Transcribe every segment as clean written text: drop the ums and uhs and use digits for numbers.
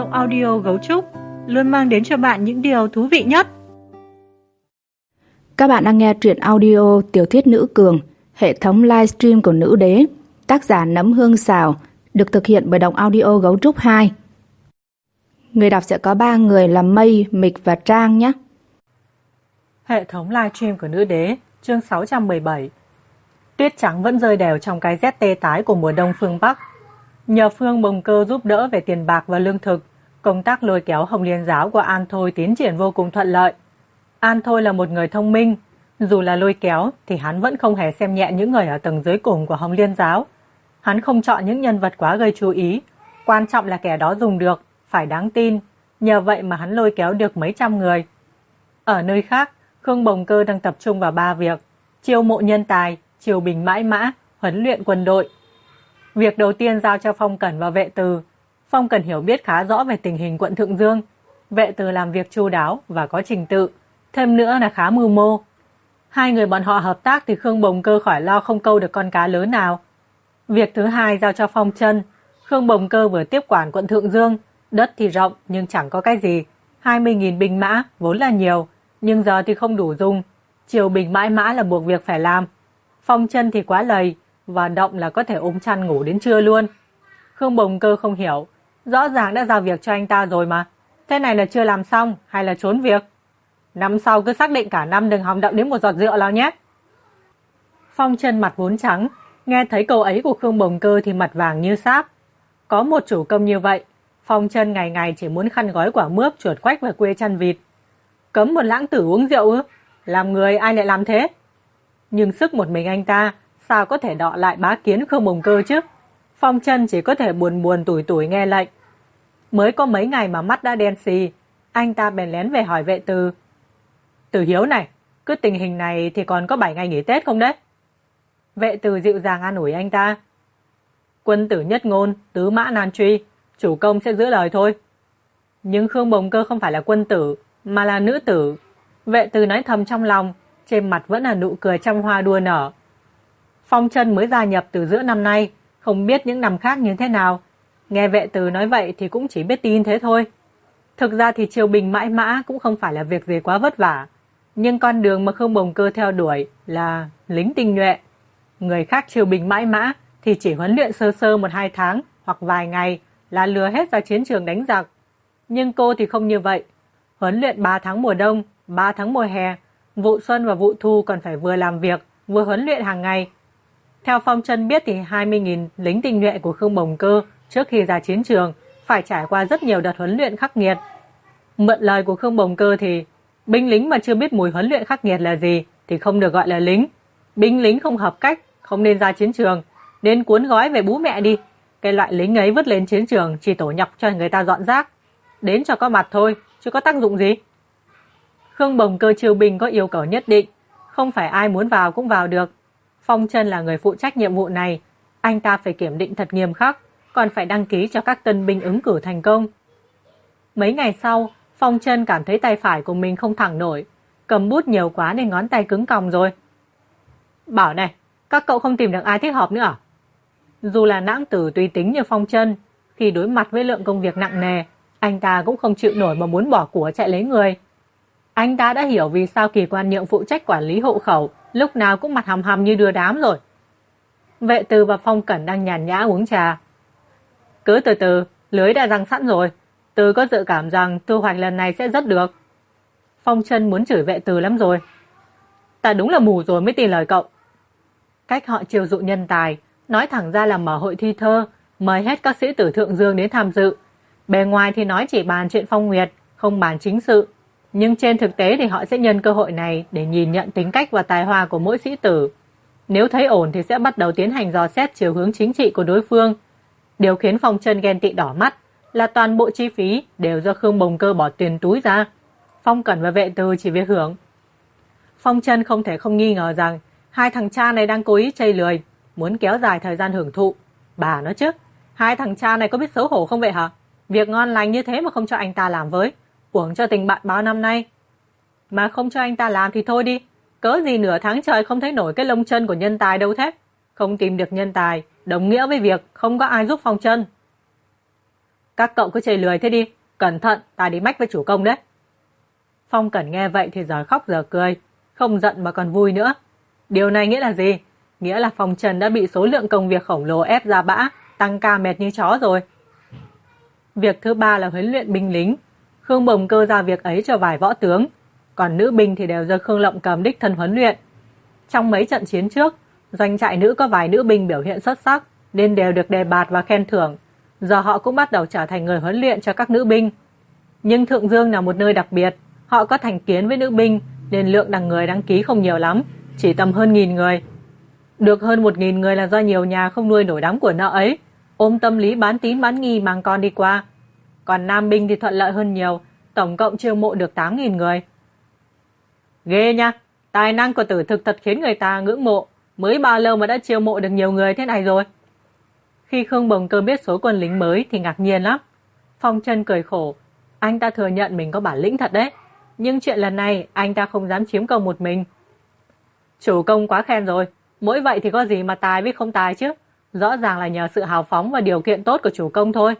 Giọng audio Gấu Trúc luôn mang đến cho bạn những điều thú vị nhất. Các bạn đang nghe truyện audio Tiểu thuyết nữ cường, hệ thống livestream của Nữ Đế, tác giả Nấm Hương Xào, được thực hiện bởi Đọc Audio Gấu Trúc 2. Người đọc sẽ có 3 người là Mây, Mịch và Trang nhé. Hệ thống livestream của Nữ Đế, chương 617. Tuyết trắng vẫn rơi đều trong cái rét tê tái của mùa đông phương Bắc. Nhờ Phương Bồng Cơ giúp đỡ về tiền bạc và lương thực, công tác lôi kéo Hồng Liên giáo của An Thôi tiến triển vô cùng thuận lợi. An Thôi là một người thông minh, dù là lôi kéo thì hắn vẫn không hề xem nhẹ những người ở tầng dưới cùng của Hồng Liên giáo. Hắn không chọn những nhân vật quá gây chú ý, quan trọng là kẻ đó dùng được, phải đáng tin, nhờ vậy mà hắn lôi kéo được mấy trăm người. Ở nơi khác, Khương Bồng Cơ đang tập trung vào 3 việc: chiêu mộ nhân tài, chiêu binh mãi mã, huấn luyện quân đội. Việc đầu tiên giao cho Phong Cẩn và Vệ Từ. Phong Cẩn hiểu biết khá rõ về tình hình quận Thượng Dương. Vệ Từ làm việc chu đáo và có trình tự, thêm nữa là khá mưu mô. Hai người bọn họ hợp tác thì Khương Bồng Cơ khỏi lo không câu được con cá lớn nào. Việc thứ hai giao cho Phong Chân. Khương Bồng Cơ vừa tiếp quản quận Thượng Dương, đất thì rộng nhưng chẳng có cái gì. 20.000 binh mã vốn là nhiều, nhưng giờ thì không đủ dùng. Triều binh mãi mã là buộc việc phải làm. Phong Chân thì quá lầy, và động là có thể ôm chăn ngủ đến trưa luôn. Khương Bồng Cơ không hiểu, rõ ràng đã giao việc cho anh ta rồi mà. Thế này là chưa làm xong hay là trốn việc? Năm sau cứ xác định cả năm đừng hòng đậm đến một giọt rượu nào nhé. Phong Chân mặt vốn trắng, nghe thấy câu ấy của Khương Bồng Cơ thì mặt vàng như sáp. Có một chủ công như vậy, Phong Chân ngày ngày chỉ muốn khăn gói quả mướp chuột quách về quê chăn vịt. Cấm một lãng tử uống rượu ư? Làm người ai lại làm thế? Nhưng sức một mình anh ta sao có thể đọ lại bá kiến Khương Bồng Cơ chứ? Phong Chân chỉ có thể buồn buồn tủi tủi nghe lệnh. Mới có mấy ngày mà mắt đã đen xì, anh ta bèn lén về hỏi Vệ Từ. Từ Hiếu này, cứ tình hình này thì còn có 7 ngày nghỉ Tết không đấy? Vệ Từ dịu dàng an ủi anh ta. Quân tử nhất ngôn, tứ mã nan truy, chủ công sẽ giữ lời thôi. Nhưng Khương Bồng Cơ không phải là quân tử, mà là nữ tử. Vệ Từ nói thầm trong lòng, trên mặt vẫn là nụ cười trăm hoa đua nở. Phong Chân mới gia nhập từ giữa năm nay, không biết những năm khác như thế nào. Nghe Vệ Từ nói vậy thì cũng chỉ biết tin thế thôi. Thực ra thì triều binh mãi mã cũng không phải là việc gì quá vất vả. Nhưng con đường mà Khương Bồng Cơ theo đuổi là lính tinh nhuệ. Người khác triều binh mãi mã thì chỉ huấn luyện sơ sơ 1-2 tháng hoặc vài ngày là lừa hết ra chiến trường đánh giặc. Nhưng cô thì không như vậy. Huấn luyện 3 tháng mùa đông, 3 tháng mùa hè, vụ xuân và vụ thu còn phải vừa làm việc, vừa huấn luyện hàng ngày. Theo Phong Chân biết thì 20.000 lính tinh nhuệ của Khương Bồng Cơ trước khi ra chiến trường phải trải qua rất nhiều đợt huấn luyện khắc nghiệt. Mượn lời của Khương Bồng Cơ thì binh lính mà chưa biết mùi huấn luyện khắc nghiệt là gì thì không được gọi là lính. Binh lính không hợp cách, không nên ra chiến trường, nên cuốn gói về bú mẹ đi. Cái loại lính ấy vứt lên chiến trường chỉ tổ nhọc cho người ta dọn rác, đến cho có mặt thôi, chứ có tác dụng gì. Khương Bồng Cơ chiêu binh có yêu cầu nhất định, không phải ai muốn vào cũng vào được. Phong Chân là người phụ trách nhiệm vụ này, anh ta phải kiểm định thật nghiêm khắc, còn phải đăng ký cho các tân binh ứng cử thành công. Mấy ngày sau, Phong Chân cảm thấy tay phải của mình không thẳng nổi, cầm bút nhiều quá nên ngón tay cứng còng rồi. Bảo này, các cậu không tìm được ai thích hợp nữa à? Dù là nãng tử tùy tính như Phong Chân, khi đối mặt với lượng công việc nặng nề, anh ta cũng không chịu nổi mà muốn bỏ của chạy lấy người. Anh ta đã hiểu vì sao Kỳ Quan Nhượng phụ trách quản lý hộ khẩu lúc nào cũng mặt hầm hầm như đưa đám rồi. Vệ Từ và Phong Cẩn đang nhàn nhã uống trà. Cứ từ từ, lưới đã răng sẵn rồi. Từ có dự cảm rằng thu hoạch lần này sẽ rất được. Phong Chân muốn chửi Vệ Từ lắm rồi. Ta đúng là mù rồi mới tin lời cậu. Cách họ chiêu dụ nhân tài, nói thẳng ra là mở hội thi thơ, mời hết các sĩ tử Thượng Dương đến tham dự. Bề ngoài thì nói chỉ bàn chuyện phong nguyệt, không bàn chính sự. Nhưng trên thực tế thì họ sẽ nhân cơ hội này để nhìn nhận tính cách và tài hoa của mỗi sĩ tử. Nếu thấy ổn thì sẽ bắt đầu tiến hành dò xét chiều hướng chính trị của đối phương. Điều khiến Phong Chân ghen tị đỏ mắt là toàn bộ chi phí đều do Khương Bồng Cơ bỏ tiền túi ra. Phong Cẩn và Vệ Từ chỉ việc hưởng. Phong Chân không thể không nghi ngờ rằng hai thằng cha này đang cố ý chây lười, muốn kéo dài thời gian hưởng thụ. Bà nói chứ, hai thằng cha này có biết xấu hổ không vậy hả? Việc ngon lành như thế mà không cho anh ta làm với, uổng cho tình bạn bao năm nay. Mà không cho anh ta làm thì thôi đi, cớ gì nửa tháng trời không thấy nổi cái lông chân của nhân tài đâu thế. Không tìm được nhân tài đồng nghĩa với việc không có ai giúp Phong Chân. Các cậu cứ chây lười thế đi, Cẩn thận, ta đi mách với chủ công đấy. Phong Cẩn nghe vậy thì giờ khóc giờ cười, không giận mà còn vui nữa. Điều này nghĩa là gì? Nghĩa là Phong Trần đã bị số lượng công việc khổng lồ ép ra bã, tăng ca mệt như chó rồi. Việc thứ ba là huấn luyện binh lính. Khương Bồng Cơ giao việc ấy cho vài võ tướng, còn nữ binh thì đều do Khương Lộng Cầm đích thân huấn luyện. Trong mấy trận chiến trước, doanh trại nữ có vài nữ binh biểu hiện xuất sắc nên đều được đề bạt và khen thưởng. Giờ họ cũng bắt đầu trở thành người huấn luyện cho các nữ binh. Nhưng Thượng Dương là một nơi đặc biệt, họ có thành kiến với nữ binh nên lượng người đăng ký không nhiều lắm, chỉ tầm hơn 1.000 người. Được hơn 1.000 người là do nhiều nhà không nuôi nổi đám của nợ ấy, ôm tâm lý bán tín bán nghi mang con đi qua. Còn nam binh thì thuận lợi hơn nhiều, tổng cộng chiêu mộ được 8.000 người. Ghê nha, tài năng của Tử Thực thật khiến người ta ngưỡng mộ, mới bao lâu mà đã chiêu mộ được nhiều người thế này rồi. Khi Khương Bồng Cơ biết số quân lính mới thì ngạc nhiên lắm. Phong Trân cười khổ, anh ta thừa nhận mình có bản lĩnh thật đấy, nhưng chuyện lần này anh ta không dám chiếm công một mình. Chủ công quá khen rồi, mỗi vậy thì có gì mà tài với không tài chứ, rõ ràng là nhờ sự hào phóng và điều kiện tốt của chủ công thôi.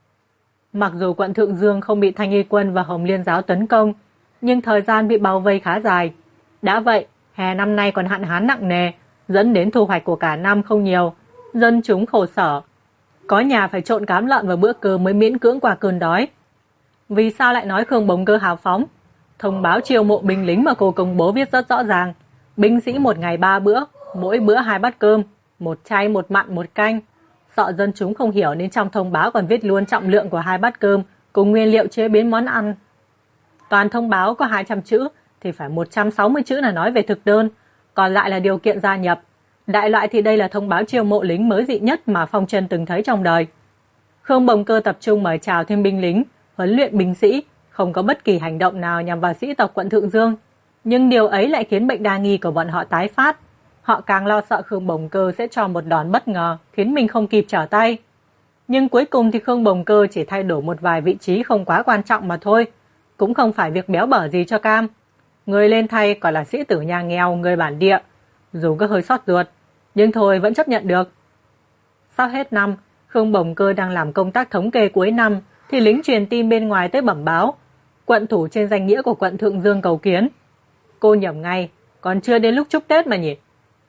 Mặc dù quận Thượng Dương không bị Thanh Y quân và Hồng Liên giáo tấn công, nhưng thời gian bị bao vây khá dài. Đã vậy, hè năm nay còn hạn hán nặng nề, dẫn đến thu hoạch của cả năm không nhiều, dân chúng khổ sở. Có nhà phải trộn cám lợn vào bữa cơm mới miễn cưỡng qua cơn đói. Vì sao lại nói Khương Bồng Cơ hào phóng? Thông báo chiêu mộ binh lính mà cô công bố viết rất rõ ràng. Binh sĩ một ngày 3 bữa, mỗi bữa 2 bát cơm, 1 chay, 1 mặn, 1 canh. Sợ dân chúng không hiểu nên trong thông báo còn viết luôn trọng lượng của 2 bát cơm cùng nguyên liệu chế biến món ăn. Toàn thông báo có 200 chữ thì phải 160 chữ là nói về thực đơn, còn lại là điều kiện gia nhập. Đại loại thì đây là thông báo chiêu mộ lính mới dị nhất mà Phong Trân từng thấy trong đời. Khương Bồng Cơ tập trung mời chào thêm binh lính, huấn luyện binh sĩ, không có bất kỳ hành động nào nhằm vào sĩ tộc quận Thượng Dương. Nhưng điều ấy lại khiến bệnh đa nghi của bọn họ tái phát. Họ càng lo sợ Khương Bồng Cơ sẽ cho một đòn bất ngờ, khiến mình không kịp trở tay. Nhưng cuối cùng thì Khương Bồng Cơ chỉ thay đổi một vài vị trí không quá quan trọng mà thôi. Cũng không phải việc béo bở gì cho cam. Người lên thay còn là sĩ tử nhà nghèo, người bản địa. Dù có hơi xót ruột, nhưng thôi vẫn chấp nhận được. Sắp hết năm, Khương Bồng Cơ đang làm công tác thống kê cuối năm, thì lính truyền tin bên ngoài tới bẩm báo. Quận thủ trên danh nghĩa của quận Thượng Dương cầu kiến. Cô nhầm ngay, còn chưa đến lúc chúc Tết mà nhỉ?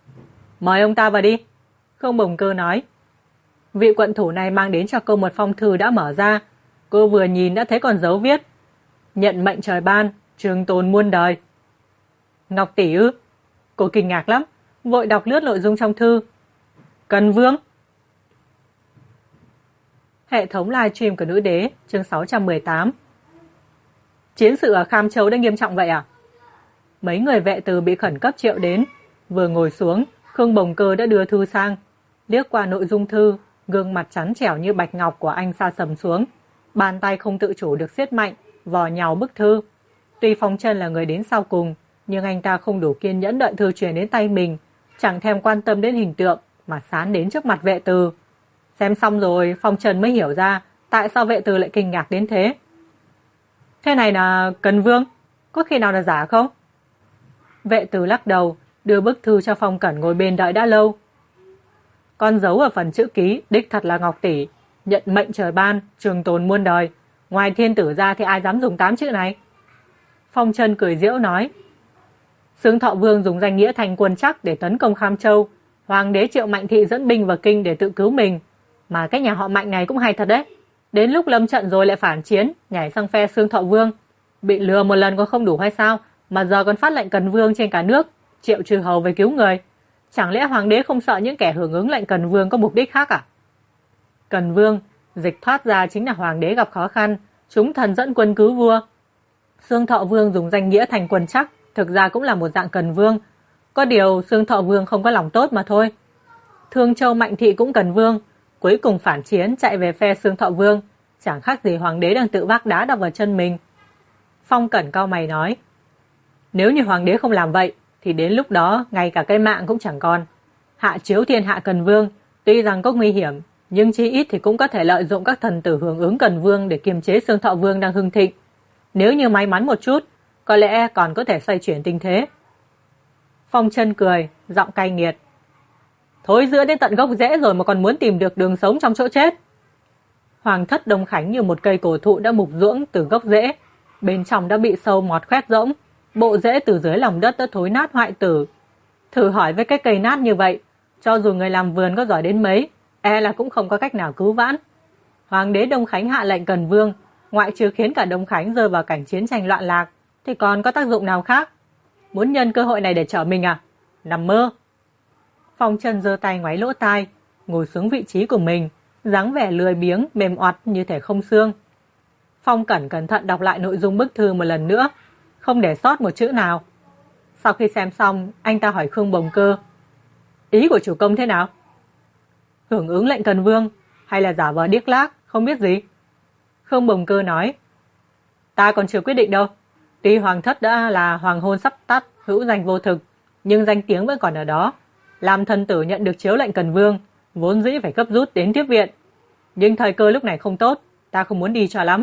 Mời ông ta vào đi, Khương Bồng Cơ nói. Vị quận thủ này mang đến cho cô một phong thư đã mở ra. Cô vừa nhìn đã thấy còn dấu viết: nhận mệnh trời ban, trường tồn muôn đời. Ngọc tỷ ư? Cô kinh ngạc lắm, vội đọc lướt nội dung trong thư. Cần Vương. Hệ thống livestream của Nữ Đế, chương 618. Chiến sự ở Kham Châu đã nghiêm trọng vậy à? Mấy người vệ từ bị khẩn cấp triệu đến. Vừa ngồi xuống, Khương Bồng Cơ đã đưa thư sang. Liếc qua nội dung thư, gương mặt trắng trẻo như bạch ngọc của anh sa sầm xuống. Bàn tay không tự chủ được siết mạnh, vò nhào bức thư. Tuy Phong Trân là người đến sau cùng, nhưng anh ta không đủ kiên nhẫn đợi thư truyền đến tay mình, chẳng thèm quan tâm đến hình tượng mà sán đến trước mặt vệ từ. Xem xong rồi, Phong Trần mới hiểu ra tại sao vệ từ lại kinh ngạc đến thế. Thế này là Cần Vương, có khi nào là giả không? Vệ từ lắc đầu, đưa bức thư cho Phong Cẩn ngồi bên đợi đã lâu. Con dấu ở phần chữ ký đích thật là Ngọc tỷ, nhận mệnh trời ban, trường tồn muôn đời. Ngoài thiên tử ra thì ai dám dùng 8 chữ này? Phong Trân cười giễu nói. Xương Thọ Vương dùng danh nghĩa thành quân chắc để tấn công Kham Châu. Hoàng đế Triệu Mạnh Thị dẫn binh vào kinh để tự cứu mình. Mà cái nhà họ Mạnh này cũng hay thật đấy. Đến lúc lâm trận rồi lại phản chiến, nhảy sang phe Xương Thọ Vương. Bị lừa một lần còn không đủ hay sao, mà giờ còn phát lệnh Cần Vương trên cả nước, triệu trừ hầu về cứu người. Chẳng lẽ hoàng đế không sợ những kẻ hưởng ứng lệnh Cần Vương có mục đích khác à? Cần Vương, dịch thoát ra chính là hoàng đế gặp khó khăn, chúng thần dẫn quân cứu vua. Xương Thọ Vương dùng danh nghĩa thành quân chắc, thực ra cũng là một dạng Cần Vương. Có điều Xương Thọ Vương không có lòng tốt mà thôi. Thương Châu Mạnh Thị cũng Cần Vương, cuối cùng phản chiến chạy về phe Xương Thọ Vương, chẳng khác gì hoàng đế đang tự vác đá đập vào chân mình. Phong Cẩn cau mày nói, nếu như hoàng đế không làm vậy thì đến lúc đó ngay cả cái mạng cũng chẳng còn. Hạ chiếu thiên hạ Cần Vương tuy rằng có nguy hiểm, nhưng chí ít thì cũng có thể lợi dụng các thần tử hưởng ứng Cần Vương để kiềm chế Xương Thọ Vương đang hưng thịnh. Nếu như may mắn một chút, có lẽ còn có thể xoay chuyển tình thế. Phong Trân cười, giọng cay nghiệt. Thối giữa đến tận gốc rễ rồi mà còn muốn tìm được đường sống trong chỗ chết. Hoàng thất Đông Khánh như một cây cổ thụ đã mục ruỗng từ gốc rễ, bên trong đã bị sâu mọt khoét rỗng, bộ rễ từ dưới lòng đất đã thối nát hoại tử. Thử hỏi với cái cây nát như vậy, cho dù người làm vườn có giỏi đến mấy, e là cũng không có cách nào cứu vãn. Hoàng đế Đông Khánh hạ lệnh cần vương, ngoại trừ khiến cả Đông Khánh rơi vào cảnh chiến tranh loạn lạc, thì còn có tác dụng nào khác? Muốn nhân cơ hội này để trở mình à? Nằm mơ. Phong Trần giơ tay ngoáy lỗ tai, ngồi xuống vị trí của mình, dáng vẻ lười biếng, mềm oặt như thể không xương. Phong Cẩn cẩn thận đọc lại nội dung bức thư một lần nữa, không để sót một chữ nào. Sau khi xem xong, anh ta hỏi Khương Bồng Cơ, ý của chủ công thế nào? Hưởng ứng lệnh cần vương, hay là giả vờ điếc lác, không biết gì? Khương Bồng Cơ nói, ta còn chưa quyết định đâu. Tuy hoàng thất đã là hoàng hôn sắp tắt, hữu danh vô thực, nhưng danh tiếng vẫn còn ở đó. Làm thần tử nhận được chiếu lệnh cần vương, vốn dĩ phải gấp rút đến tiếp viện. Nhưng thời cơ lúc này không tốt, ta không muốn đi cho lắm.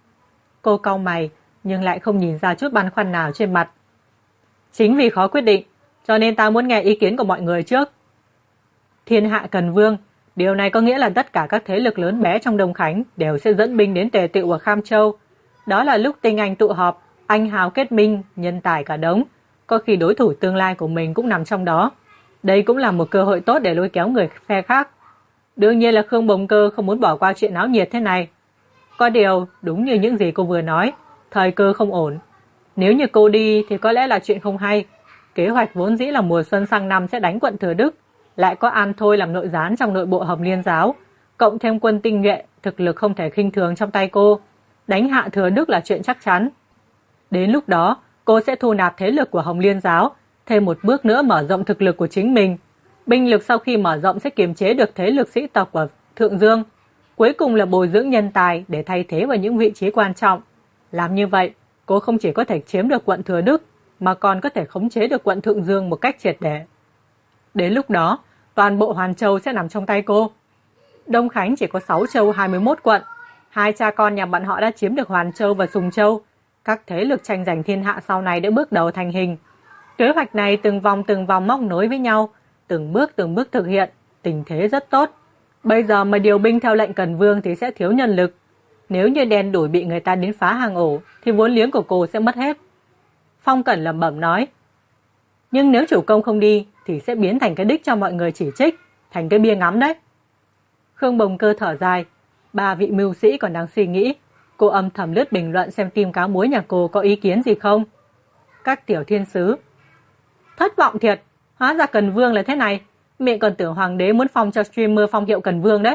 Cô cau mày, nhưng lại không nhìn ra chút băn khoăn nào trên mặt. Chính vì khó quyết định, cho nên ta muốn nghe ý kiến của mọi người trước. Thiên hạ cần vương, điều này có nghĩa là tất cả các thế lực lớn bé trong Đông Khánh đều sẽ dẫn binh đến tề tựu ở Kham Châu. Đó là lúc tinh anh tụ họp, anh hào kết minh, nhân tài cả đống. Có khi đối thủ tương lai của mình cũng nằm trong đó. Đây cũng là một cơ hội tốt để lôi kéo người phe khác. Đương nhiên là Khương Bồng Cơ không muốn bỏ qua chuyện náo nhiệt thế này. Có điều, đúng như những gì cô vừa nói, thời cơ không ổn. Nếu như cô đi thì có lẽ là chuyện không hay. Kế hoạch vốn dĩ là mùa xuân sang năm sẽ đánh quận Thừa Đức, lại có An Thôi làm nội gián trong nội bộ Hồng Liên giáo, cộng thêm quân tinh nhuệ, thực lực không thể khinh thường trong tay cô. Đánh hạ Thừa Đức là chuyện chắc chắn. Đến lúc đó, cô sẽ thu nạp thế lực của Hồng Liên giáo, thêm một bước nữa mở rộng thực lực của chính mình. Binh lực sau khi mở rộng sẽ kiềm chế được thế lực sĩ tộc của Thượng Dương. Cuối cùng là bồi dưỡng nhân tài để thay thế vào những vị trí quan trọng. Làm như vậy, cô không chỉ có thể chiếm được quận Thừa Đức, mà còn có thể khống chế được quận Thượng Dương một cách triệt để. Đến lúc đó, toàn bộ Hoàn Châu sẽ nằm trong tay cô. Đông Khánh chỉ có 6 châu 21 quận. Hai cha con nhà bọn họ đã chiếm được Hoàn Châu và Sùng Châu. Các thế lực tranh giành thiên hạ sau này đã bước đầu thành hình. Kế hoạch này từng vòng móc nối với nhau, từng bước thực hiện, tình thế rất tốt. Bây giờ mà điều binh theo lệnh cần vương thì sẽ thiếu nhân lực. Nếu như đen đủi bị người ta đến phá hàng ổ, thì vốn liếng của cô sẽ mất hết. Phong Cẩn lẩm bẩm nói, nhưng nếu chủ công không đi, thì sẽ biến thành cái đích cho mọi người chỉ trích, thành cái bia ngắm đấy. Khương Bồng Cơ thở dài, ba vị mưu sĩ còn đang suy nghĩ. Cô âm thầm lướt bình luận xem team cá muối nhà cô có ý kiến gì không. Các tiểu thiên sứ, thất vọng thiệt, hóa ra Cần Vương là thế này, miệng còn tưởng hoàng đế muốn phong cho streamer phong hiệu Cần Vương đấy.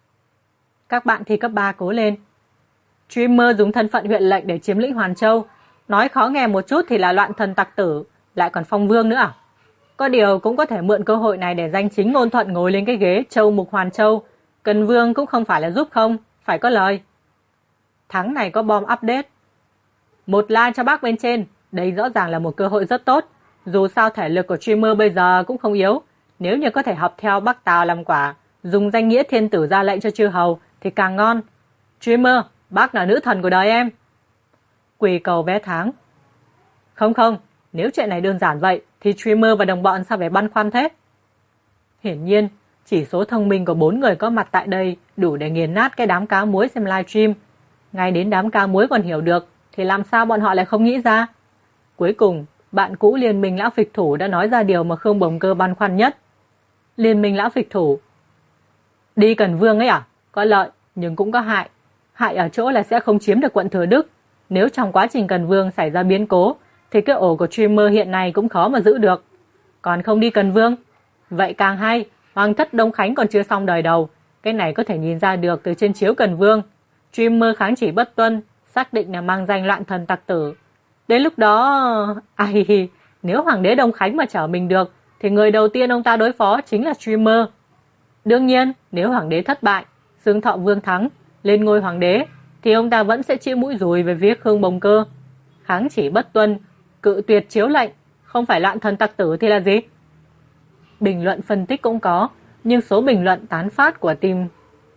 Các bạn thi cấp 3 cố lên. Streamer dùng thân phận huyện lệnh để chiếm lĩnh Hoàn Châu, nói khó nghe một chút thì là loạn thần tặc tử, lại còn phong vương nữa à? Có điều cũng có thể mượn cơ hội này để danh chính ngôn thuận ngồi lên cái ghế châu mục Hoàn Châu. Cần Vương cũng không phải là giúp không, phải có lời. Tháng này có bom update. Một like cho bác bên trên, đây rõ ràng là một cơ hội rất tốt. Dù sao thể lực của streamer bây giờ cũng không yếu. Nếu như có thể học theo Bắc Tào làm quả, dùng danh nghĩa thiên tử ra lệnh cho chư hầu thì càng ngon. Streamer, bác là nữ thần của đời em. Quỳ cầu vé tháng. Không, nếu chuyện này đơn giản vậy thì streamer và đồng bọn sao phải băn khoăn thế? Hiển nhiên, chỉ số thông minh của 4 người có mặt tại đây đủ để nghiền nát cái đám cá muối xem livestream. Ngay đến đám cá muối còn hiểu được thì làm sao bọn họ lại không nghĩ ra? Cuối cùng, bạn cũ Liên minh Lão Phịch Thủ đã nói ra điều mà Khương Bồng Cơ băn khoăn nhất. Liên minh Lão Phịch Thủ. Đi Cần Vương ấy à? Có lợi, nhưng cũng có hại. Hại ở chỗ là sẽ không chiếm được quận Thừa Đức. Nếu trong quá trình Cần Vương xảy ra biến cố, thì cái ổ của streamer hiện nay cũng khó mà giữ được. Còn không đi Cần Vương, vậy càng hay. Hoàng thất Đông Khánh còn chưa xong đời đầu. Cái này có thể nhìn ra được từ trên chiếu Cần Vương. Streamer kháng chỉ bất tuân, xác định là mang danh loạn thần tặc tử. Đến lúc đó... nếu Hoàng đế Đông Khánh mà trở mình được, thì người đầu tiên ông ta đối phó chính là streamer. Đương nhiên, nếu Hoàng đế thất bại, xương Thọ Vương thắng, lên ngôi Hoàng đế, thì ông ta vẫn sẽ chịu mũi dùi về phía Khương Bồng Cơ. Kháng chỉ bất tuân, cự tuyệt chiếu lệnh, không phải loạn thần tặc tử thì là gì? Bình luận phân tích cũng có, nhưng số bình luận tán phát của team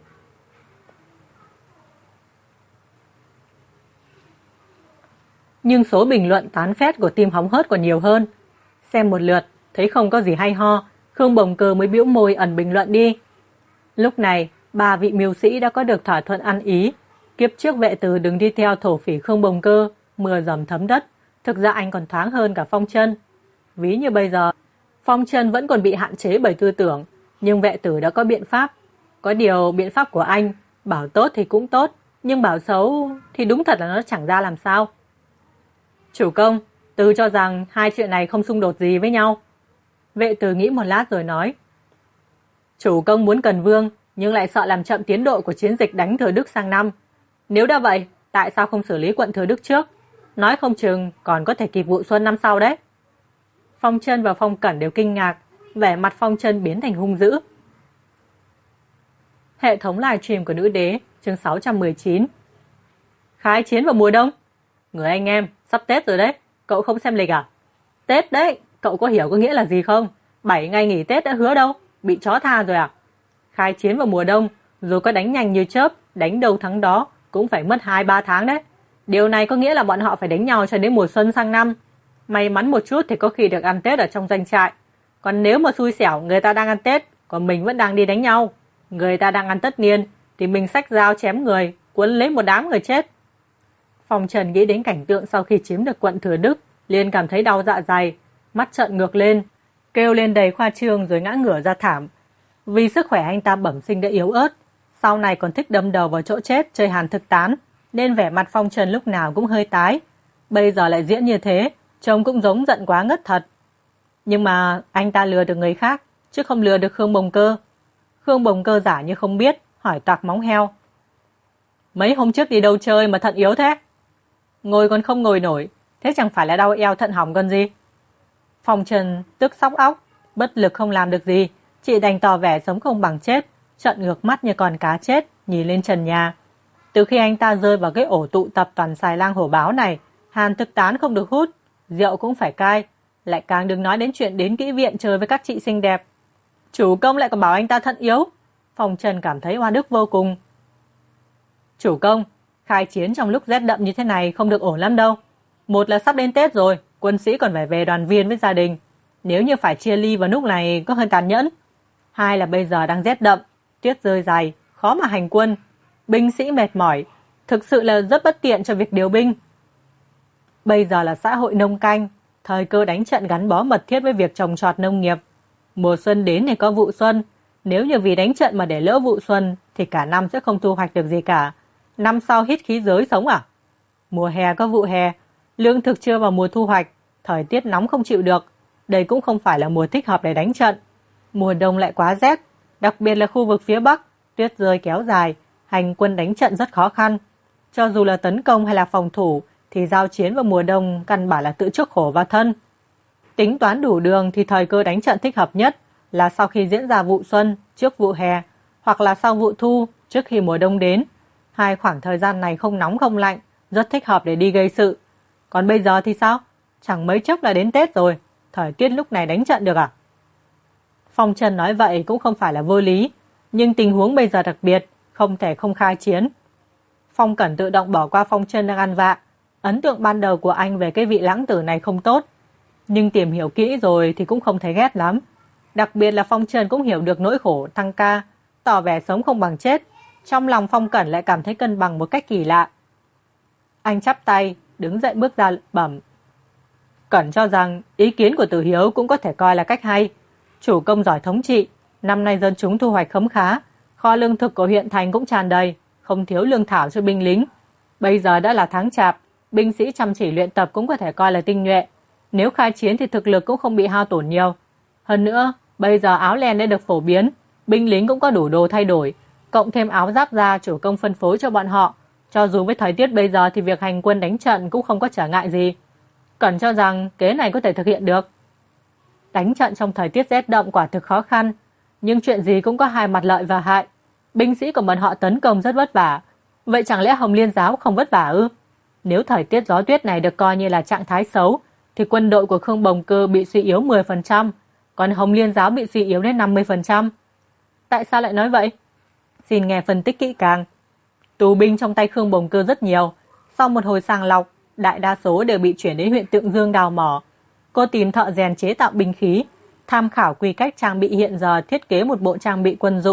hóng hớt còn nhiều hơn. Xem một lượt, thấy không có gì hay ho, Khương Bồng Cơ mới bĩu môi ẩn bình luận đi. Lúc này, Ba vị mưu sĩ đã có được thỏa thuận ăn ý. Kiếp trước Vệ Từ đừng đi theo thổ phỉ Khương Bồng Cơ, mưa dầm thấm đất. Thực ra anh còn thoáng hơn cả Phong Chân. Ví như bây giờ, Phong Chân vẫn còn bị hạn chế bởi tư tưởng, nhưng Vệ Tử đã có biện pháp. Có điều biện pháp của anh, bảo tốt thì cũng tốt, nhưng bảo xấu thì đúng thật là nó chẳng ra làm sao. Chủ công, Từ cho rằng hai chuyện này không xung đột gì với nhau. Vệ Tử nghĩ một lát rồi nói. Chủ công muốn Cần Vương, nhưng lại sợ làm chậm tiến độ của chiến dịch đánh Thừa Đức sang năm. Nếu đã vậy, tại sao không xử lý quận Thừa Đức trước? Nói không chừng còn có thể kịp vụ xuân năm sau đấy. Phong Chân và Phong Cẩn đều kinh ngạc, vẻ mặt Phong Chân biến thành hung dữ. Hệ thống livestream của Nữ Đế, chương 619. Khái chiến vào mùa đông. Người anh em, sắp Tết rồi đấy, cậu không xem lịch à? Tết đấy, cậu có hiểu có nghĩa là gì không? 7 ngày nghỉ Tết đã hứa đâu, bị chó tha rồi à? Khai chiến vào mùa đông, dù có đánh nhanh như chớp, đánh đâu thắng đó, cũng phải mất 2-3 tháng đấy. Điều này có nghĩa là bọn họ phải đánh nhau cho đến mùa xuân sang năm. May mắn một chút thì có khi được ăn Tết ở trong doanh trại. Còn nếu mà xui xẻo, người ta đang ăn Tết, còn mình vẫn đang đi đánh nhau. Người ta đang ăn tất niên, thì mình xách dao chém người, cuốn lấy một đám người chết. Phong Trần nghĩ đến cảnh tượng sau khi chiếm được quận Thừa Đức, liền cảm thấy đau dạ dày, mắt trợn ngược lên, kêu lên đầy khoa trương rồi ngã ngửa ra thảm. Vì sức khỏe anh ta bẩm sinh đã yếu ớt, sau này còn thích đâm đầu vào chỗ chết chơi hàn thực tán, nên vẻ mặt Phong Trần lúc nào cũng hơi tái. Bây giờ lại diễn như thế, trông cũng giống giận quá ngất thật. Nhưng mà anh ta lừa được người khác, chứ không lừa được Khương Bồng Cơ. Khương Bồng Cơ giả như không biết, hỏi toạc móng heo. Mấy hôm trước đi đâu chơi mà thận yếu thế? Ngồi còn không ngồi nổi, thế chẳng phải là đau eo thận hỏng còn gì? Phong Trần tức sóc óc, bất lực không làm được gì, chỉ đành tỏ vẻ sống không bằng chết, trợn ngược mắt như con cá chết, nhìn lên trần nhà. Từ khi anh ta rơi vào cái ổ tụ tập toàn xài lang hổ báo này, hàn thực tán không được hút, rượu cũng phải cai, lại càng đừng nói đến chuyện đến kỹ viện chơi với các chị xinh đẹp. Chủ công lại còn bảo anh ta thận yếu. Phong Trần cảm thấy oan ức vô cùng. Chủ công, khai chiến trong lúc rét đậm như thế này không được ổn lắm đâu. Một là sắp đến Tết rồi, quân sĩ còn phải về đoàn viên với gia đình. Nếu như phải chia ly vào lúc này có hơi tàn nhẫn. Hai là bây giờ đang rét đậm, tuyết rơi dày, khó mà hành quân. Binh sĩ mệt mỏi, thực sự là rất bất tiện cho việc điều binh. Bây giờ là xã hội nông canh, thời cơ đánh trận gắn bó mật thiết với việc trồng trọt nông nghiệp. Mùa xuân đến thì có vụ xuân, nếu như vì đánh trận mà để lỡ vụ xuân thì cả năm sẽ không thu hoạch được gì cả. Năm sau hít khí giới sống à? Mùa hè có vụ hè, lương thực chưa vào mùa thu hoạch, thời tiết nóng không chịu được, đây cũng không phải là mùa thích hợp để đánh trận. Mùa đông lại quá rét, đặc biệt là khu vực phía Bắc, tuyết rơi kéo dài, hành quân đánh trận rất khó khăn. Cho dù là tấn công hay là phòng thủ, thì giao chiến vào mùa đông căn bản là tự chuốc khổ vào thân. Tính toán đủ đường thì thời cơ đánh trận thích hợp nhất là sau khi diễn ra vụ xuân, trước vụ hè, hoặc là sau vụ thu, trước khi mùa đông đến. Hai khoảng thời gian này không nóng không lạnh, rất thích hợp để đi gây sự. Còn bây giờ thì sao? Chẳng mấy chốc là đến Tết rồi, thời tiết lúc này đánh trận được à? Phong Trần nói vậy cũng không phải là vô lý, nhưng tình huống bây giờ đặc biệt, không thể không khai chiến. Phong Cẩn tự động bỏ qua Phong Trần đang ăn vạ. Ấn tượng ban đầu của anh về cái vị lãng tử này không tốt, nhưng tìm hiểu kỹ rồi thì cũng không thấy ghét lắm. Đặc biệt là Phong Trần cũng hiểu được nỗi khổ tăng ca, tỏ vẻ sống không bằng chết. Trong lòng Phong Cẩn lại cảm thấy cân bằng một cách kỳ lạ. Anh chắp tay, đứng dậy bước ra bẩm. Cẩn cho rằng ý kiến của Từ Hiếu cũng có thể coi là cách hay. Chủ công giỏi thống trị, năm nay dân chúng thu hoạch khấm khá, kho lương thực của huyện thành cũng tràn đầy, không thiếu lương thảo cho binh lính. Bây giờ đã là tháng chạp, binh sĩ chăm chỉ luyện tập cũng có thể coi là tinh nhuệ. Nếu khai chiến thì thực lực cũng không bị hao tổn nhiều. Hơn nữa, bây giờ áo len đã được phổ biến, binh lính cũng có đủ đồ thay đổi, cộng thêm áo giáp da chủ công phân phối cho bọn họ. Cho dù với thời tiết bây giờ thì việc hành quân đánh trận cũng không có trở ngại gì. Cẩn cho rằng kế này có thể thực hiện được. Đánh trận trong thời tiết rét đậm quả thực khó khăn, nhưng chuyện gì cũng có hai mặt lợi và hại. Binh sĩ của bọn họ tấn công rất vất vả, vậy chẳng lẽ Hồng Liên giáo không vất vả ư? Nếu thời tiết gió tuyết này được coi như là trạng thái xấu, thì quân đội của Khương Bồng Cơ bị suy yếu 10%, còn Hồng Liên giáo bị suy yếu đến 50%. Tại sao lại nói vậy? Xin nghe phân tích kỹ càng. Tù binh trong tay Khương Bồng Cơ rất nhiều, sau một hồi sàng lọc, đại đa số đều bị chuyển đến huyện Tượng Dương đào mỏ. Cô tìm thợ rèn chế tạo binh khí, tham khảo quy cách trang bị hiện giờ thiết kế một bộ trang bị quân dụng.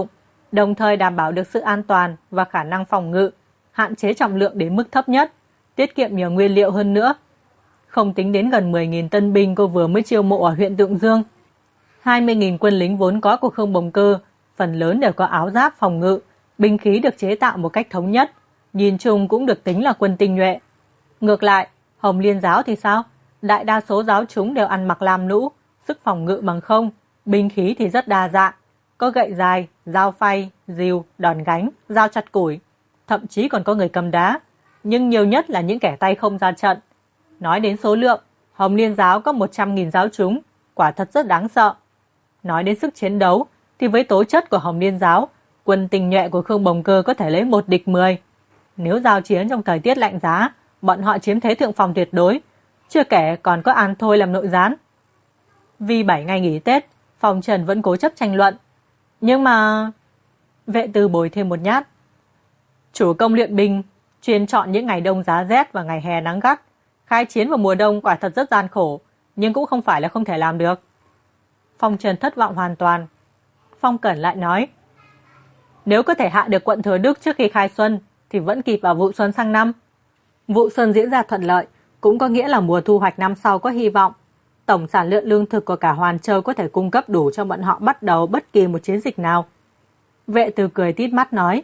đồng thời đảm bảo được sự an toàn và khả năng phòng ngự, hạn chế trọng lượng đến mức thấp nhất, tiết kiệm nhiều nguyên liệu hơn nữa. Không tính đến gần 10.000 tân binh cô vừa mới chiêu mộ ở huyện Tượng Dương. 20.000 quân lính vốn có của Khương Bồng Cơ, phần lớn đều có áo giáp phòng ngự, binh khí được chế tạo một cách thống nhất, nhìn chung cũng được tính là quân tinh nhuệ. Ngược lại, Hồng Liên giáo thì sao? Đại đa số giáo chúng đều ăn mặc lam lũ, sức phòng ngự bằng không, binh khí thì rất đa dạng, có gậy dài, dao phay, rìu, đòn gánh, dao chặt củi, thậm chí còn có người cầm đá, nhưng nhiều nhất là những kẻ tay không ra trận. Nói đến số lượng, Hồng Liên giáo có 100.000 giáo chúng, quả thật rất đáng sợ. Nói đến sức chiến đấu, thì với tố chất của Hồng Liên giáo, quân tinh nhuệ của Khương Bồng Cơ có thể lấy 1 địch 10. Nếu giao chiến trong thời tiết lạnh giá, bọn họ chiếm thế thượng phòng tuyệt đối, chưa kể còn có An Thôi làm nội gián. Vì 7 ngày nghỉ Tết, Phong Trần vẫn cố chấp tranh luận. Nhưng mà... Vệ Từ bồi thêm một nhát. Chủ công luyện binh, chuyên chọn những ngày đông giá rét và ngày hè nắng gắt. Khai chiến vào mùa đông quả thật rất gian khổ, nhưng cũng không phải là không thể làm được. Phong Trần thất vọng hoàn toàn. Phong Cẩn lại nói, nếu có thể hạ được quận Thừa Đức trước khi khai xuân, thì vẫn kịp vào vụ xuân sang năm. Vụ xuân diễn ra thuận lợi, cũng có nghĩa là mùa thu hoạch năm sau có hy vọng. Tổng sản lượng lương thực của cả Hoàn Châu có thể cung cấp đủ cho bọn họ bắt đầu bất kỳ một chiến dịch nào. Vệ Từ cười tít mắt nói,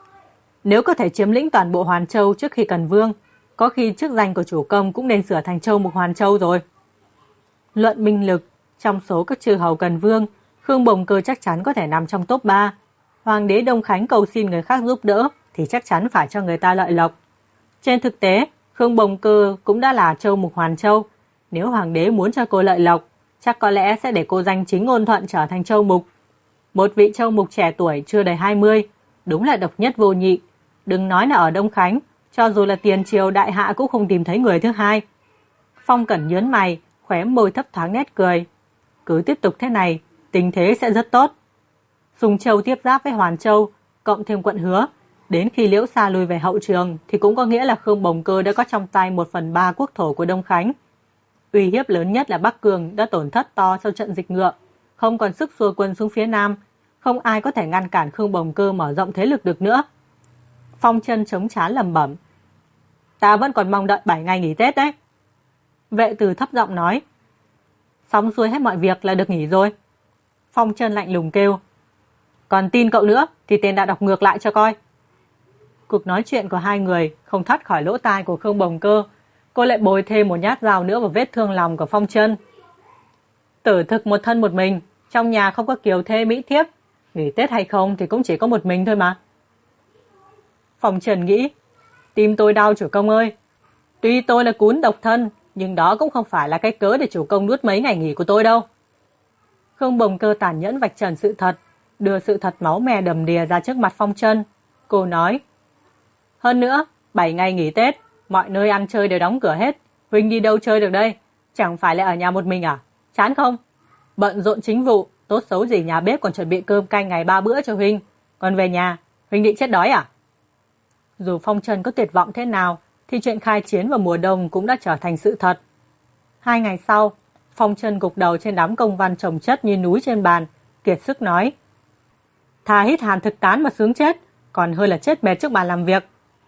nếu có thể chiếm lĩnh toàn bộ Hoàn Châu trước khi Cần Vương, có khi chức danh của chủ công cũng nên sửa thành Châu Mục Hoàn Châu rồi. Luận binh lực, trong số các chư hầu Cần Vương, Khương Bồng Cơ chắc chắn có thể nằm trong top 3. Hoàng đế Đông Khánh cầu xin người khác giúp đỡ thì chắc chắn phải cho người ta lợi lộc. Trên thực tế, Khương Bồng Cơ cũng đã là Châu Mục Hoàn Châu. Nếu hoàng đế muốn cho cô lợi lộc, chắc có lẽ sẽ để cô danh chính ngôn thuận trở thành Châu Mục. Một vị Châu Mục trẻ tuổi chưa đầy 20, đúng là độc nhất vô nhị. Đừng nói là ở Đông Khánh, cho dù là tiền triều đại hạ cũng không tìm thấy người thứ hai. Phong Cẩn nhớn mày, khóe môi thấp thoáng nét cười. Cứ tiếp tục thế này, tình thế sẽ rất tốt. Sùng Châu tiếp giáp với Hoàn Châu, cộng thêm quận Hứa. Đến khi Liễu Sa lùi về hậu trường thì cũng có nghĩa là Khương Bồng Cơ đã có trong tay 1/3 quốc thổ của Đông Khánh. Uy hiếp lớn nhất là Bắc Cường đã tổn thất to sau trận dịch ngựa, không còn sức xua quân xuống phía Nam. Không ai có thể ngăn cản Khương Bồng Cơ mở rộng thế lực được nữa. Phong Trân chống trán lẩm bẩm, ta vẫn còn mong đợi 7 ngày nghỉ Tết đấy. Vệ Từ thấp giọng nói, xong xuôi hết mọi việc là được nghỉ rồi. Phong Trân lạnh lùng kêu, còn tin cậu nữa thì tên đã đọc ngược lại cho coi. Cuộc nói chuyện của hai người không thoát khỏi lỗ tai của Khương Bồng Cơ. Cô lại bồi thêm một nhát dao nữa vào vết thương lòng của Phong Trân. Tử thực một thân một mình, trong nhà không có kiều thê mỹ thiếp, nghỉ Tết hay không thì cũng chỉ có một mình thôi mà. Phong Trần nghĩ, tim tôi đau chủ công ơi. Tuy tôi là cún độc thân, nhưng đó cũng không phải là cái cớ để chủ công nuốt mấy ngày nghỉ của tôi đâu. Khương Bồng Cơ tàn nhẫn vạch trần sự thật, đưa sự thật máu me đầm đìa ra trước mặt Phong Trân. Cô nói, hơn nữa, 7 ngày nghỉ Tết, mọi nơi ăn chơi đều đóng cửa hết. Huynh đi đâu chơi được đây? Chẳng phải lại ở nhà một mình à? Chán không? Bận rộn chính vụ, tốt xấu gì nhà bếp còn chuẩn bị cơm canh ngày 3 bữa cho Huynh. Còn về nhà, Huynh định chết đói à? Dù Phong Trần có tuyệt vọng thế nào, thì chuyện khai chiến vào mùa đông cũng đã trở thành sự thật. 2 ngày sau, Phong Trần gục đầu trên đám công văn chồng chất như núi trên bàn, kiệt sức nói, thà hít hàn thực tán mà sướng chết, còn hơn là chết mệt trước bàn làm việc.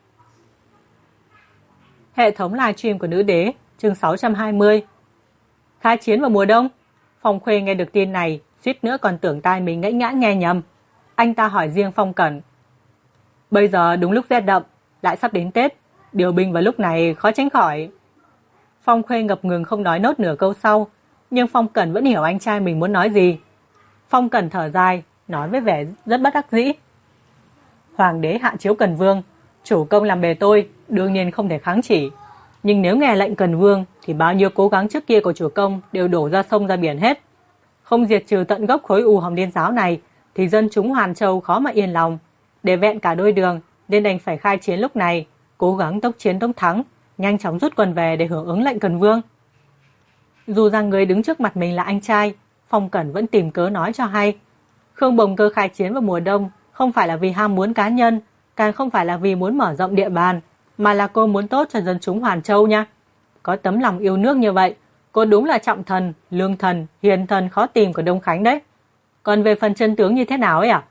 Hệ thống livestream của Nữ Đế, chương 620. Khai chiến vào mùa đông. Phong Khuê nghe được tin này, suýt nữa còn tưởng tai mình ngẫy ngã nghe nhầm. Anh ta hỏi riêng Phong Cẩn, bây giờ đúng lúc rét đậm, lại sắp đến Tết, điều binh vào lúc này khó tránh khỏi. Phong Khuê ngập ngừng không nói nốt nửa câu sau, nhưng Phong Cẩn vẫn hiểu anh trai mình muốn nói gì. Phong Cẩn thở dài, nói với vẻ rất bất đắc dĩ. Hoàng đế hạ chiếu Cần Vương, chủ công làm bề tôi, đương nhiên không thể kháng chỉ. Nhưng nếu nghe lệnh Cần Vương thì bao nhiêu cố gắng trước kia của chủ công đều đổ ra sông ra biển hết. Không diệt trừ tận gốc khối u Hồng Liên giáo này thì dân chúng Hoàn Châu khó mà yên lòng. Để vẹn cả đôi đường nên đành phải khai chiến lúc này, cố gắng tốc chiến tốc thắng, nhanh chóng rút quân về để hưởng ứng lệnh Cần Vương. Dù rằng người đứng trước mặt mình là anh trai, Phong Cẩn vẫn tìm cớ nói cho hay. Khương Bồng Cơ khai chiến vào mùa đông không phải là vì ham muốn cá nhân, càng không phải là vì muốn mở rộng địa bàn, mà là cô muốn tốt cho dân chúng Hoàn Châu nha. Có tấm lòng yêu nước như vậy, cô đúng là trọng thần, lương thần, hiền thần khó tìm của Đông Khánh đấy. Còn về phần chân tướng như thế nào ấy à?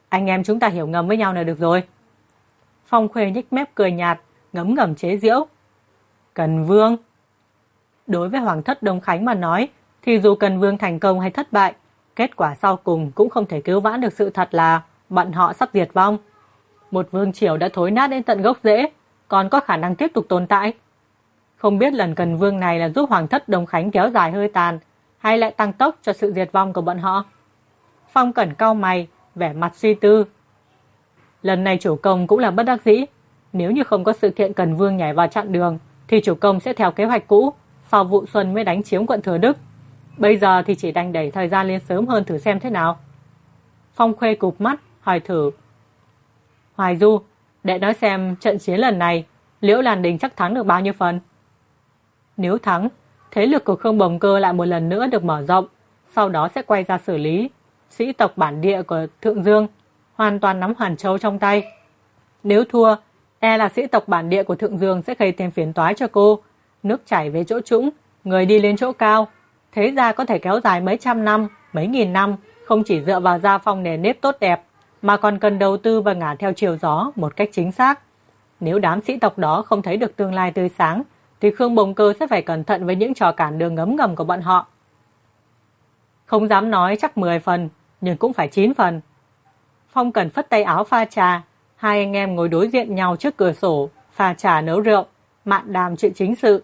Anh em chúng ta hiểu ngầm với nhau là được rồi. Phong Khuê nhếch mép cười nhạt, ngấm ngầm chế giễu. Cần Vương. Đối với Hoàng thất Đông Khánh mà nói, thì dù Cần Vương thành công hay thất bại, kết quả sau cùng cũng không thể cứu vãn được sự thật là bọn họ sắp diệt vong. Một vương triều đã thối nát đến tận gốc rễ, còn có khả năng tiếp tục tồn tại. Không biết lần Cần Vương này là giúp Hoàng thất Đông Khánh kéo dài hơi tàn, hay lại tăng tốc cho sự diệt vong của bọn họ. Phong Cẩn cau mày, vẻ mặt suy tư. Lần này chủ công cũng là bất đắc dĩ. Nếu như không có sự kiện Cần Vương nhảy vào chặn đường, thì chủ công sẽ theo kế hoạch cũ, sau vụ xuân mới đánh chiếm quận Thừa Đức. Bây giờ thì chỉ đành đẩy thời gian lên sớm hơn thử xem thế nào. Phong Khuê cụp mắt, hỏi thử. Hoài Du, để nói xem trận chiến lần này, Liễu Lan Đình chắc thắng được bao nhiêu phần? Nếu thắng, thế lực của Khương Bồng Cơ lại một lần nữa được mở rộng, sau đó sẽ quay ra xử lý. Sĩ tộc bản địa của Thượng Dương hoàn toàn nắm Hoàn Châu trong tay. Nếu thua, là sĩ tộc bản địa của Thượng Dương sẽ gây thêm phiền toái cho cô. Nước chảy về chỗ trũng, người đi lên chỗ cao. Thế ra có thể kéo dài mấy trăm năm, mấy nghìn năm, không chỉ dựa vào gia phong nền nếp tốt đẹp, mà còn cần đầu tư và ngả theo chiều gió một cách chính xác. Nếu đám sĩ tộc đó không thấy được tương lai tươi sáng, thì Khương Bồng Cơ sẽ phải cẩn thận với những trò cản đường ngấm ngầm của bọn họ. Không dám nói chắc 10 phần, nhưng cũng phải 9 phần. Phong Cẩn phất tay áo pha trà, hai anh em ngồi đối diện nhau trước cửa sổ, pha trà nấu rượu, mạn đàm chuyện chính sự.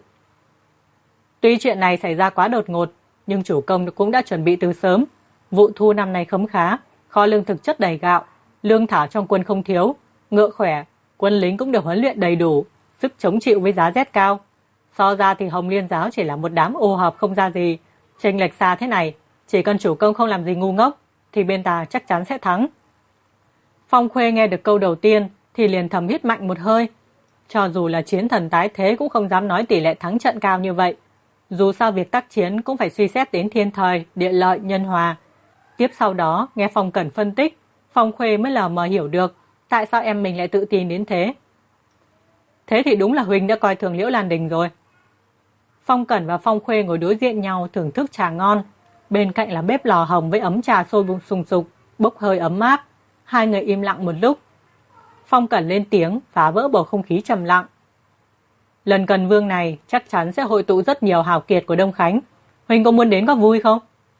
Tuy chuyện này xảy ra quá đột ngột, nhưng chủ công cũng đã chuẩn bị từ sớm. Vụ thu năm nay khấm khá, kho lương thực chất đầy gạo, lương thảo trong quân không thiếu, ngựa khỏe, quân lính cũng được huấn luyện đầy đủ, sức chống chịu với giá rét cao. So ra thì Hồng Liên giáo chỉ là một đám ô hợp không ra gì. Chênh lệch xa thế này, chỉ cần chủ công không làm gì ngu ngốc, thì bên ta chắc chắn sẽ thắng. Phong Khuê nghe được câu đầu tiên thì liền thầm hít mạnh một hơi. Cho dù là chiến thần tái thế cũng không dám nói tỷ lệ thắng trận cao như vậy. Dù sao việc tác chiến cũng phải suy xét đến thiên thời, địa lợi, nhân hòa. Tiếp sau đó, nghe Phong Cẩn phân tích, Phong Khuê mới lờ mờ hiểu được tại sao em mình lại tự tin đến thế. Thế thì đúng là Huỳnh đã coi thường Liễu Lan Đình rồi. Phong Cẩn và Phong Khuê ngồi đối diện nhau thưởng thức trà ngon. Bên cạnh là bếp lò hồng với ấm trà sôi sùng sục, bốc hơi ấm áp. Hai người im lặng một lúc. Phong Cẩn lên tiếng phá vỡ bầu không khí trầm lặng. Lần Cần Vương này chắc chắn sẽ hội tụ rất nhiều hào kiệt của Đông Khánh. Huỳnh có muốn đến có vui không?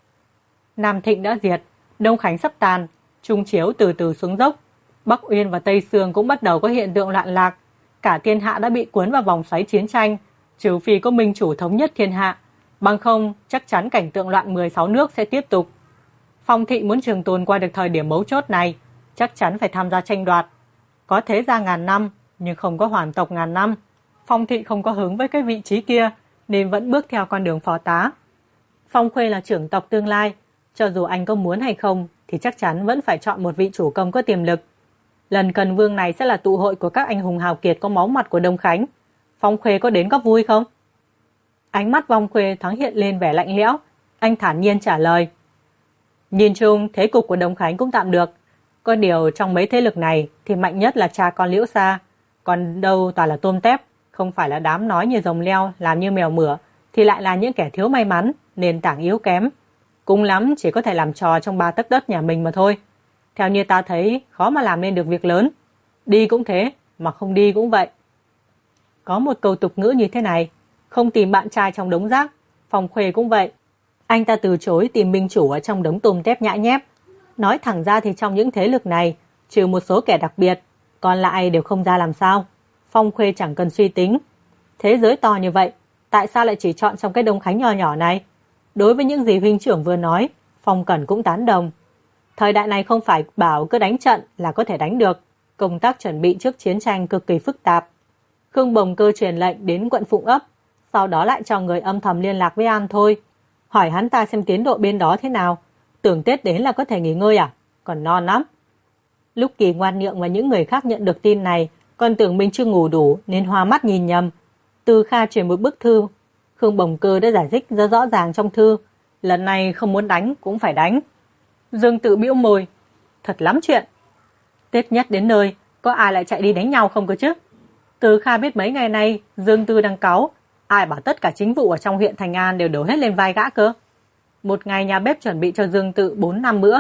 Nam Thịnh đã diệt, Đông Khánh sắp tàn, Trung Chiếu từ từ xuống dốc. Bắc Uyên và Tây Sương cũng bắt đầu có hiện tượng loạn lạc. Cả thiên hạ đã bị cuốn vào vòng xoáy chiến tranh, trừ phi có minh chủ thống nhất thiên hạ. Bằng không, chắc chắn cảnh tượng loạn 16 nước sẽ tiếp tục. Phong thị muốn trường tồn qua được thời điểm mấu chốt này, chắc chắn phải tham gia tranh đoạt. Có thế gia ngàn năm, nhưng không có hoàn tộc ngàn năm. Phong thị không có hứng với cái vị trí kia, nên vẫn bước theo con đường phó tá. Phong Khuê là trưởng tộc tương lai, cho dù anh có muốn hay không, thì chắc chắn vẫn phải chọn một vị chủ công có tiềm lực. Lần Cần Vương này sẽ là tụ hội của các anh hùng hào kiệt có máu mặt của Đông Khánh. Phong Khuê có đến có vui không? Ánh mắt Phong Khuê thoáng hiện lên vẻ lạnh lẽo. Anh thản nhiên trả lời. Nhìn chung, thế cục của Đông Khánh cũng tạm được. Có điều trong mấy thế lực này thì mạnh nhất là cha con Liễu Sa. Còn đâu toàn là tôm tép. Không phải là đám nói như rồng leo, làm như mèo mửa, thì lại là những kẻ thiếu may mắn, nền tảng yếu kém. Cùng lắm chỉ có thể làm trò trong 3 tấc đất nhà mình mà thôi. Theo như ta thấy, khó mà làm nên được việc lớn. Đi cũng thế, mà không đi cũng vậy. Có một câu tục ngữ như thế này, không tìm bạn trai trong đống rác. Phong Khuê cũng vậy. Anh ta từ chối tìm minh chủ ở trong đống tôm tép nhã nhép. Nói thẳng ra thì trong những thế lực này, trừ một số kẻ đặc biệt, còn lại đều không ra làm sao. Phong Khuê chẳng cần suy tính. Thế giới to như vậy, tại sao lại chỉ chọn trong cái Đông Khánh nho nhỏ này? Đối với những gì huynh trưởng vừa nói, Phong Cẩn cũng tán đồng. Thời đại này không phải bảo cứ đánh trận là có thể đánh được. Công tác chuẩn bị trước chiến tranh cực kỳ phức tạp. Khương Bồng Cơ truyền lệnh đến quận Phụng Ấp, sau đó lại cho người âm thầm liên lạc với An Thôi. Hỏi hắn ta xem tiến độ bên đó thế nào. Tưởng Tết đến là có thể nghỉ ngơi à? Còn non lắm. Lúc Kỳ Ngoan Nhượng và những người khác nhận được tin này, còn tưởng mình chưa ngủ đủ nên hoa mắt nhìn nhầm. Từ Kha truyền một bức thư. Khương Bồng Cơ đã giải thích rất rõ ràng trong thư. Lần này không muốn đánh cũng phải đánh. Dương Tự bĩu môi. Thật lắm chuyện. Tết nhất đến nơi, có ai lại chạy đi đánh nhau không cơ chứ? Từ Kha biết mấy ngày nay Dương Tư đang cáu. Ai bảo tất cả chính vụ ở trong huyện Thành An đều đổ hết lên vai gã cơ. Một ngày nhà bếp chuẩn bị cho Dương Tự 4-5 bữa.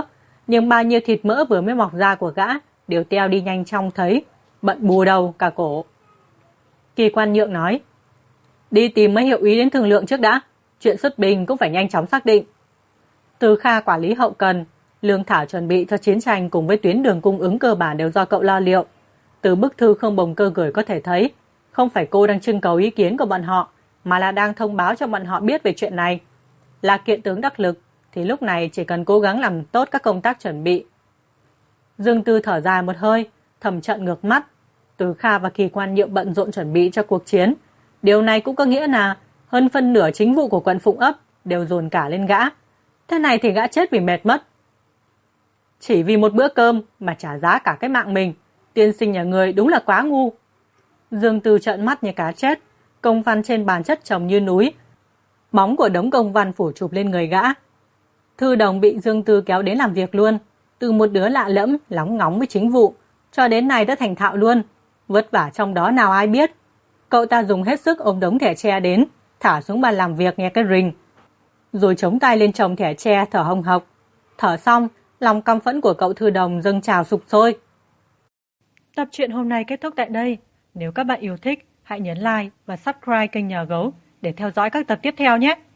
Nhưng bao nhiêu thịt mỡ vừa mới mọc ra của gã đều teo đi nhanh chóng thấy, bận bù đầu cả cổ. Kỳ Quan Nhượng nói, đi tìm mấy hiệu úy đến thương lượng trước đã, chuyện xuất binh cũng phải nhanh chóng xác định. Từ Kha quản lý hậu cần, lương thảo chuẩn bị cho chiến tranh cùng với tuyến đường cung ứng cơ bản đều do cậu lo liệu. Từ bức thư Khương Bồng Cơ gửi có thể thấy, không phải cô đang trưng cầu ý kiến của bọn họ, mà là đang thông báo cho bọn họ biết về chuyện này. Là kiện tướng đắc lực, thì lúc này chỉ cần cố gắng làm tốt các công tác chuẩn bị. Dương Tư thở dài một hơi, thầm trận ngược mắt. Từ Kha và Kỳ Quan Nhượng bận rộn chuẩn bị cho cuộc chiến. Điều này cũng có nghĩa là hơn phân nửa chính vụ của quận Phụng Ấp đều dồn cả lên gã. Thế này thì gã chết vì mệt mất. Chỉ vì một bữa cơm mà trả giá cả cái mạng mình, tiên sinh nhà người đúng là quá ngu. Dương Tư trợn mắt như cá chết, công văn trên bàn chất chồng như núi. Bóng của đống công văn phủ chụp lên người gã. Thư đồng bị Dương Tư kéo đến làm việc luôn, từ một đứa lạ lẫm, lóng ngóng với chính vụ, cho đến nay đã thành thạo luôn. Vất vả trong đó nào ai biết. Cậu ta dùng hết sức ôm đống thẻ tre đến, thả xuống bàn làm việc nghe cái rình. Rồi chống tay lên chồng thẻ tre thở hồng hộc. Thở xong, lòng căm phẫn của cậu thư đồng dâng trào sục sôi. Tập truyện hôm nay kết thúc tại đây. Nếu các bạn yêu thích, hãy nhấn like và subscribe kênh Nhà Gấu để theo dõi các tập tiếp theo nhé.